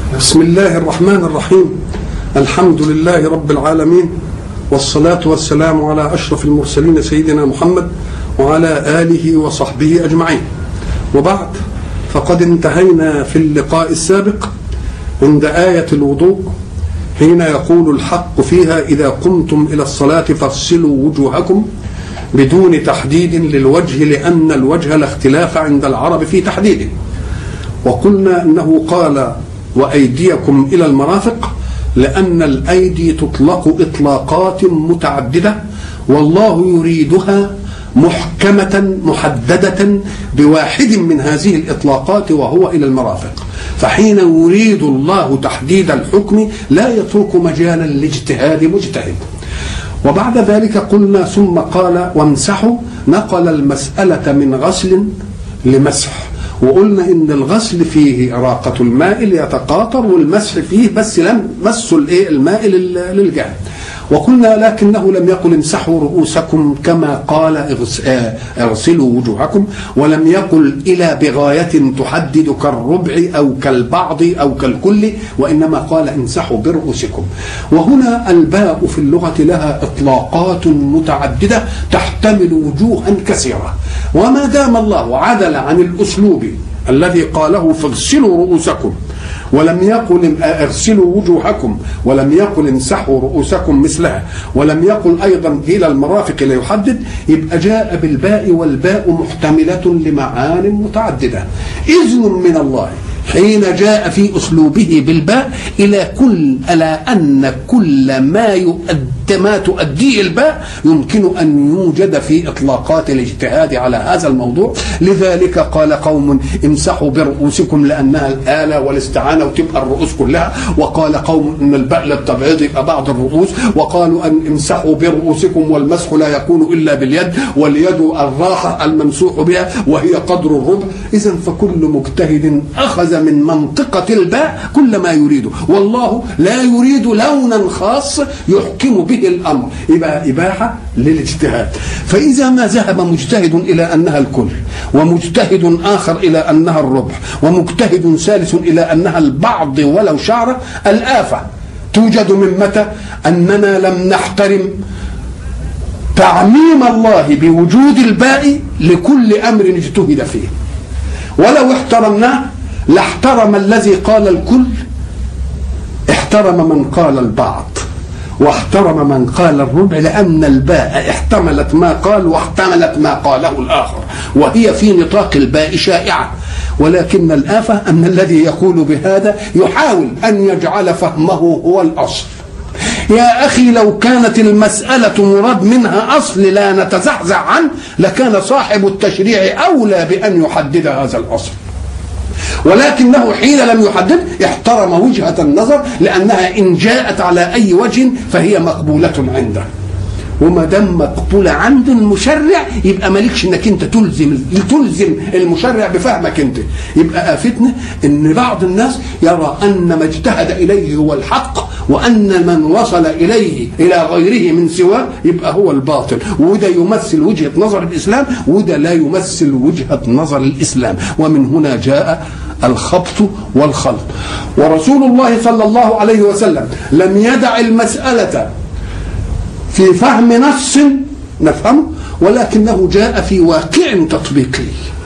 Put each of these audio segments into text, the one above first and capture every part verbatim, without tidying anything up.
بسم الله الرحمن الرحيم. الحمد لله رب العالمين، والصلاة والسلام على أشرف المرسلين سيدنا محمد وعلى آله وصحبه أجمعين. وبعد، فقد انتهينا في اللقاء السابق عند آية الوضوء حين يقول الحق فيها: إذا قمتم إلى الصلاة فاغسلوا وجوهكم، بدون تحديد للوجه، لأن الوجه لا اختلاف عند العرب في تحديده. وقلنا أنه قال: وأيديكم إلى المرافق، لأن الأيدي تطلق إطلاقات متعددة، والله يريدها محكمة محددة بواحد من هذه الإطلاقات، وهو إلى المرافق. فحين يريد الله تحديد الحكم لا يترك مجالا لاجتهاد مجتهد. وبعد ذلك قلنا: ثم قال: وامسحوا، نقل المسألة من غسل لمسح. وقلنا إن الغسل فيه إراقة الماء ليتقاطر، والمسح فيه بس لم مسوا الماء للجهد. وقلنا لكنه لم يقل امسحوا رؤوسكم كما قال اغسلوا وجوهكم، ولم يقل إلى بغاية تحدد كالربع أو كالبعض أو كالكل، وإنما قال امسحوا برؤوسكم. وهنا الباء في اللغة لها إطلاقات متعددة تحتمل وجوها كثيرة، وما دام الله عدل عن الأسلوب الذي قاله فاغسلوا رؤوسكم ولم يقل اغسلوا وجوهكم، ولم يقل امسحوا رؤوسكم مثلها، ولم يقل أيضا إلى المرافق ليحدد، يبقى جاء بالباء، والباء محتملة لمعان متعددة. إذن من الله حين جاء في أسلوبه بالباء إلى كل ألا أن كل ما يؤد ما تؤديه الباء يمكن أن يوجد في إطلاقات الاجتهاد على هذا الموضوع. لذلك قال قوم امسحوا برؤوسكم لأنها الآلة والاستعانة وتبقى الرؤوس كلها، وقال قوم إن الباء للتبعيض يبقى بعض الرؤوس، وقالوا أن امسحوا برؤوسكم والمسح لا يكون إلا باليد، واليد الراحة الممسوح بها وهي قدر الربع. إذن فكل مجتهد أخذ من منطقة الباء كل ما يريده، والله لا يريد لونا خاص يحكم به الأمر، يبقى إباحة للاجتهاد. فإذا ما ذهب مجتهد إلى أنها الكل، ومجتهد آخر إلى أنها الربع، ومجتهد ثالث إلى أنها البعض ولو شعرة، الآفة توجد من متى؟ أننا لم نحترم تعميم الله بوجود الباء لكل أمر اجتهد فيه. ولو احترمناه لاحترم الذي قال الكل، احترم من قال البعض، واحترم من قال الربع، لأن الباء احتملت ما قال واحتملت ما قاله الآخر، وهي في نطاق الباء شائعة. ولكن الآفة أن الذي يقول بهذا يحاول أن يجعل فهمه هو الأصل. يا أخي لو كانت المسألة مراد منها أصل لا نتزعزع عنه، لكان صاحب التشريع أولى بأن يحدد هذا الأصل، ولكنه حين لم يحدد احترم وجهة النظر، لأنها إن جاءت على أي وجه فهي مقبولة عنده. وما دام مقبولة عند المشرع يبقى مالكش انك انت تلزم تلزم المشرع بفهمك انت. يبقى آفتنا ان بعض الناس يرى ان ما اجتهد اليه هو الحق، وان من وصل اليه الى غيره من سواه يبقى هو الباطل، وده يمثل وجهة نظر الاسلام، وده لا يمثل وجهة نظر الاسلام. ومن هنا جاء الخبط والخلط. ورسول الله صلى الله عليه وسلم لم يدع المسألة في فهم نص نفهمه، ولكنه جاء في واقع تطبيقي،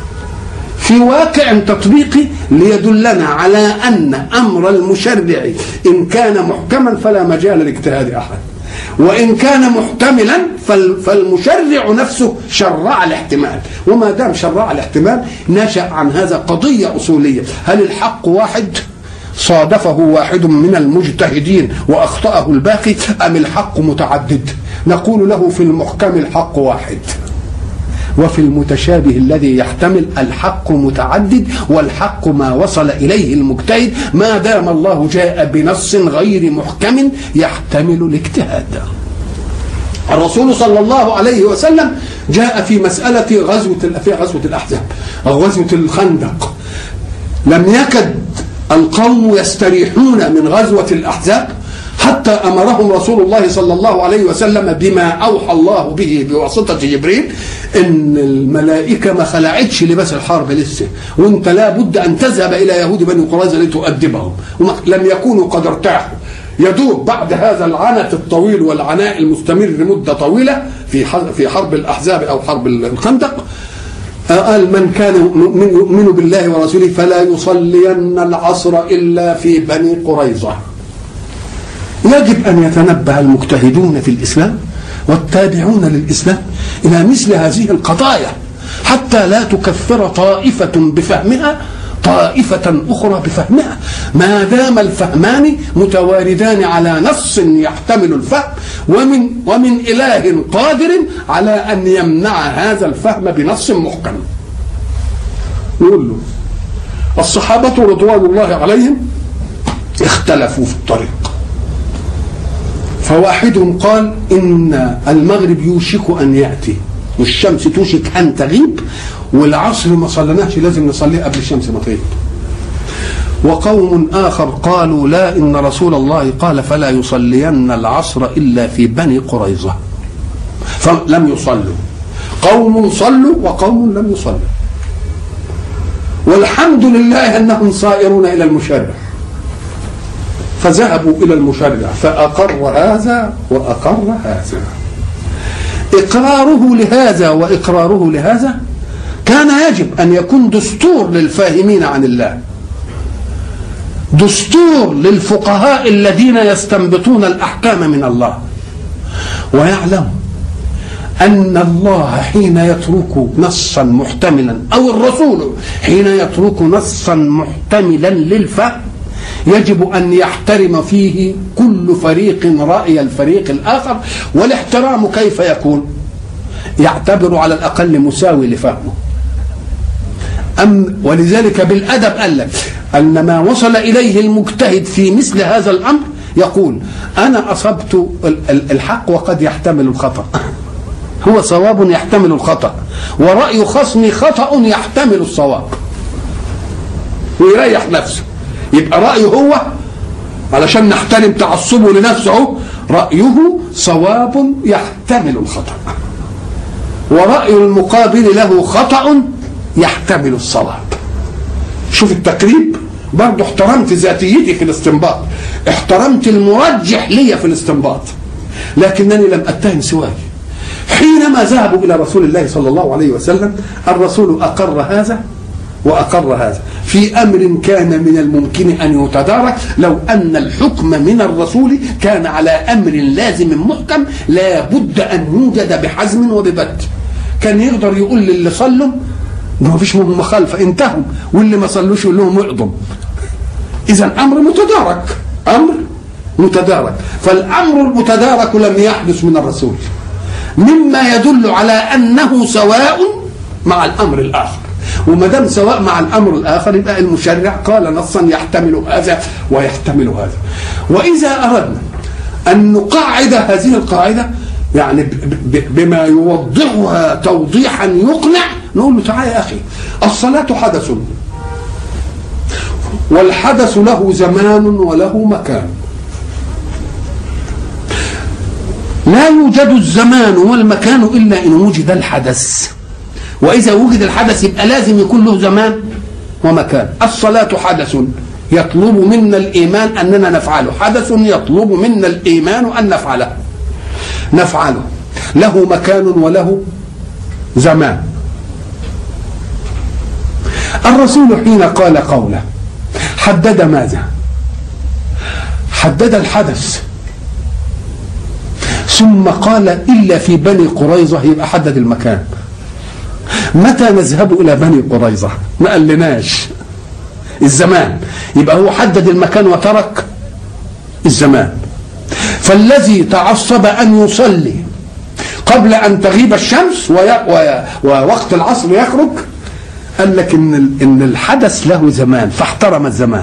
في واقع تطبيقي ليدلنا على أن أمر المشرع إن كان محكما فلا مجال لاجتهاد أحد، وإن كان محتملا فالمشرع نفسه شرع الاحتمال. وما دام شرع الاحتمال نشأ عن هذا قضية أصولية: هل الحق واحد صادفه واحد من المجتهدين وأخطأه الباقي، أم الحق متعدد؟ نقول له في المحكم الحق واحد، وفي المتشابه الذي يحتمل الحق متعدد، والحق ما وصل إليه المجتهد ما دام الله جاء بنص غير محكم يحتمل الاجتهاد. الرسول صلى الله عليه وسلم جاء في مسألة غزوة في غزوة الأحزاب أو غزوة الخندق، لم يكد القوم يستريحون من غزوة الأحزاب حتى أمرهم رسول الله صلى الله عليه وسلم بما أوحى الله به بواسطة جبريل، إن الملائكة ما خلعتش لباس الحرب لسه، وانت لا بد أن تذهب إلى يهود بني قريظة لتؤدبهم، لم يكونوا قد ارتاحوا. يدوب بعد هذا العنت الطويل والعناء المستمر لمدة طويلة في في حرب الأحزاب أو حرب الخندق، قال من كان يؤمن بالله ورسوله فلا يصلين العصر إلا في بني قريظة. يجب أن يتنبه المجتهدون في الإسلام والتابعون للإسلام إلى مثل هذه القضايا، حتى لا تكفر طائفة بفهمها طائفة أخرى بفهمها، ما دام الفهمان متواردان على نص يحتمل الفهم، ومن ومن إله قادر على أن يمنع هذا الفهم بنص محكم. يقول له الصحابة رضوان الله عليهم اختلفوا في الطريق، فواحد قال إن المغرب يوشك أن يأتي والشمس توشك أن تغيب، والعصر ما صلناش لازم نصليه قبل الشمس ما تغيب. وقوم آخر قالوا لا، إن رسول الله قال فلا يصلين العصر إلا في بني قريظة، فلم يصلوا. قوم صلوا وقوم لم يصلوا، والحمد لله أنهم صائرون إلى المشرع، فذهبوا إلى المشرع فأقر هذا وأقر هذا. إقراره لهذا وإقراره لهذا كان يجب أن يكون دستور للفاهمين عن الله، دستور للفقهاء الذين يستنبطون الأحكام من الله، ويعلم أن الله حين يترك نصا محتملا أو الرسول حين يترك نصا محتملا للفهم يجب أن يحترم فيه كل فريق رأي الفريق الآخر. والاحترام كيف يكون؟ يعتبر على الأقل مساوي لفهمه. أم ولذلك بالأدب قال لك أن ما وصل إليه المجتهد في مثل هذا الأمر يقول أنا أصبت الحق وقد يحتمل الخطأ، هو صواب يحتمل الخطأ، ورأي خصمي خطأ يحتمل الصواب، ويريح نفسه. يبقى رأيه هو علشان نحترم تعصبه لنفسه، رأيه صواب يحتمل الخطأ، ورأي المقابل له خطأ يحتمل الصواب. شوف التقريب، برضه احترمت ذاتيتي في الاستنباط، احترمت المرجح لي في الاستنباط، لكنني لم أتهم سواي. حينما ذهبوا إلى رسول الله صلى الله عليه وسلم الرسول أقر هذا وأقر هذا في أمر كان من الممكن أن يتدارك لو أن الحكم من الرسول كان على أمر لازم محكم لا بد أن يوجد بحزم وببت. كان يقدر يقول للي صلوا ما فيش مخالفة انتهوا، واللي ما صلوش يقول لهم اعظم. إذا أمر متدارك، أمر متدارك. فالأمر المتدارك لم يحدث من الرسول، مما يدل على أنه سواء مع الأمر الآخر. وما دام سواء مع الأمر الآخر يبقى المشرع قال نصا يحتمل هذا ويحتمل هذا. وإذا أردنا أن نقعد هذه القاعدة يعني بما يوضحها توضيحا يقنع، نقول له تعالى يا أخي، الصلاة حدث، والحدث له زمان وله مكان. لا يوجد الزمان والمكان إلا إن وجد الحدث، وإذا وجد الحدث يبقى لازم يكون له زمان ومكان. الصلاة حدث يطلب منا الإيمان أننا نفعله، حدث يطلب منا الإيمان أن نفعله نفعله له مكان وله زمان. الرسول حين قال قوله حدد ماذا؟ حدد الحدث، ثم قال إلا في بني قريظة، يبقى حدد المكان. متى نذهب إلى بني قريظة؟ ما قالناش الزمان، يبقى هو حدد المكان وترك الزمان. فالذي تعصب أن يصلي قبل أن تغيب الشمس ووقت العصر يخرج قال لك إن إن الحدث له زمان فاحترم الزمان،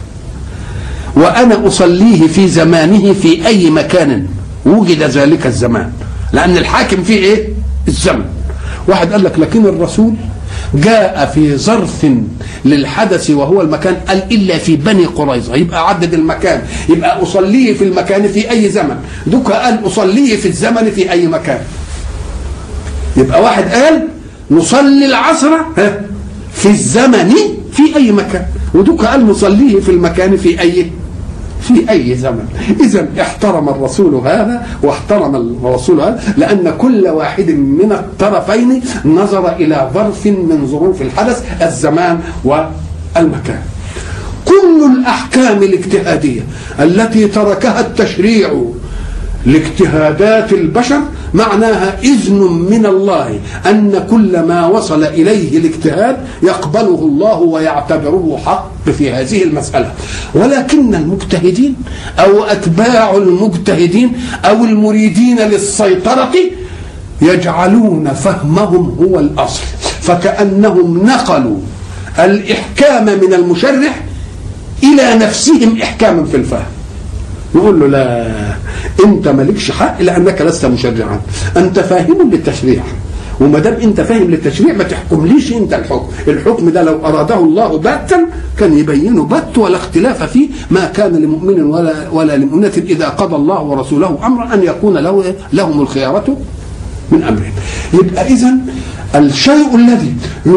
وأنا أصليه في زمانه في أي مكان وجد ذلك الزمان، لأن الحاكم فيه إيه؟ الزمن. واحد قال لك لكن الرسول جاء في ظرف للحدث وهو المكان، قال إلا في بني قريظة، يبقى عدد المكان، يبقى أصليه في المكان في أي زمن. دوك قال أصليه في الزمن في أي مكان. يبقى واحد قال نصلي العصر في الزمن في أي مكان، ودوك قال نصليه في المكان في أي في أي زمن. إذن احترم الرسول هذا واحترم الرسول هذا، لأن كل واحد من الطرفين نظر إلى ظرف من ظروف الحدث، الزمان والمكان. كل الأحكام الاجتهادية التي تركها التشريع لاجتهادات البشر معناها إذن من الله أن كل ما وصل إليه الاجتهاد يقبله الله ويعتبره حق في هذه المسألة. ولكن المجتهدين أو أتباع المجتهدين أو المريدين للسيطرة يجعلون فهمهم هو الأصل، فكأنهم نقلوا الإحكام من المشرع إلى نفسهم إحكاما في الفهم. نقول له لا، انت مالكش حق لانك لست مشرعا، انت فاهم للتشريع، وما دام انت فاهم للتشريع ما تحكمليش انت الحكم. الحكم ده لو اراده الله باتا كان يبينه بات ولا اختلاف فيه، ما كان لمؤمن ولا ولا لمؤمنة اذا قضى الله ورسوله امرا ان يكون له لهم الخيارة من امرهم. يبقى اذن الشيء الذي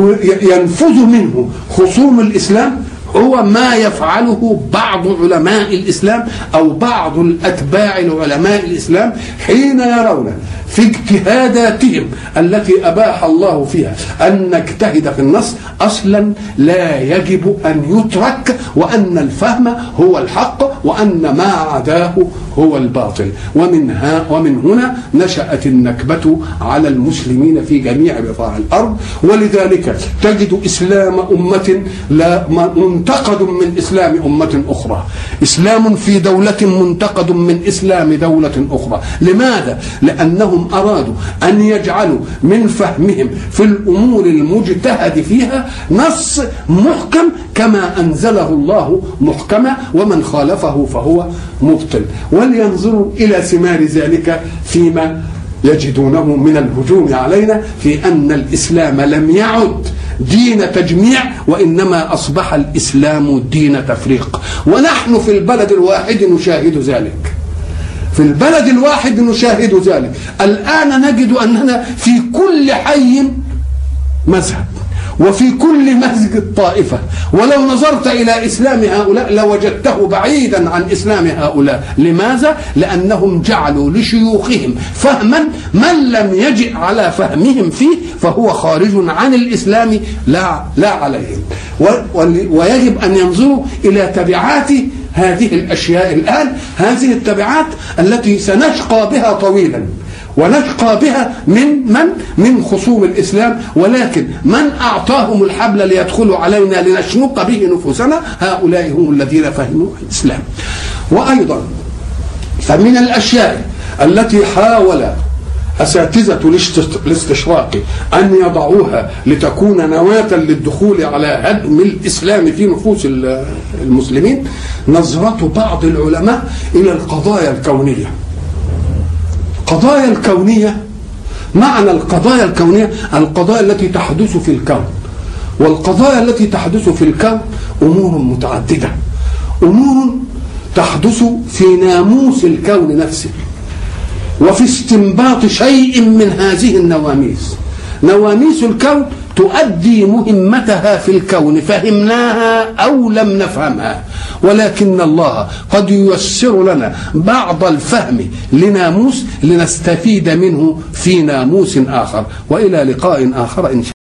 ينفذ منه خصوم الاسلام هو ما يفعله بعض علماء الإسلام أو بعض الأتباع العلماء الإسلام حين يرون في اجتهاداتهم التي أباح الله فيها أن نجتهد في النص أصلا لا يجب أن يترك، وأن الفهم هو الحق وأن ما عداه هو الباطل. ومنها ومن هنا نشأت النكبة على المسلمين في جميع بقاع الأرض. ولذلك تجد إسلام أمة لا منتقد من إسلام أمة أخرى، إسلام في دولة منتقد من إسلام دولة أخرى. لماذا؟ لأنهم أرادوا أن يجعلوا من فهمهم في الأمور المجتهد فيها نص محكم كما أنزله الله محكما، ومن خالفه فهو مبطل. ولينظروا إلى ثمار ذلك فيما يجدونه من الهجوم علينا، في أن الإسلام لم يعد دين تجميع، وإنما أصبح الإسلام دين تفريق. ونحن في البلد الواحد نشاهد ذلك، في البلد الواحد نشاهد ذلك. الآن نجد أننا في كل حي مذهب، وفي كل مسجد طائفة، ولو نظرت إلى إسلام هؤلاء لوجدته بعيدا عن إسلام هؤلاء. لماذا؟ لأنهم جعلوا لشيوخهم فهما من لم يجئ على فهمهم فيه فهو خارج عن الإسلام لا, لا عليهم. ويجب أن ينظروا إلى تبعات هذه الأشياء الآن، هذه التبعات التي سنشقى بها طويلا، ونشقى بها من من من خصوم الإسلام، ولكن من أعطاهم الحبل ليدخلوا علينا لنشنق به نفوسنا هؤلاء هم الذين فهموا الإسلام. وأيضا فمن الأشياء التي حاول أساتذة الاستشراق أن يضعوها لتكون نواة للدخول على هدم الإسلام في نفوس المسلمين نظرة بعض العلماء إلى القضايا الكونية. القضايا الكونية، معنى القضايا الكونية القضايا التي تحدث في الكون. والقضايا التي تحدث في الكون أمور متعددة، أمور تحدث في ناموس الكون نفسه، وفي استنباط شيء من هذه النواميس. نواميس الكون تؤدي مهمتها في الكون، فهمناها أو لم نفهمها، ولكن الله قد ييسر لنا بعض الفهم لناموس لنستفيد منه في ناموس آخر. وإلى لقاء آخر إن شاء الله.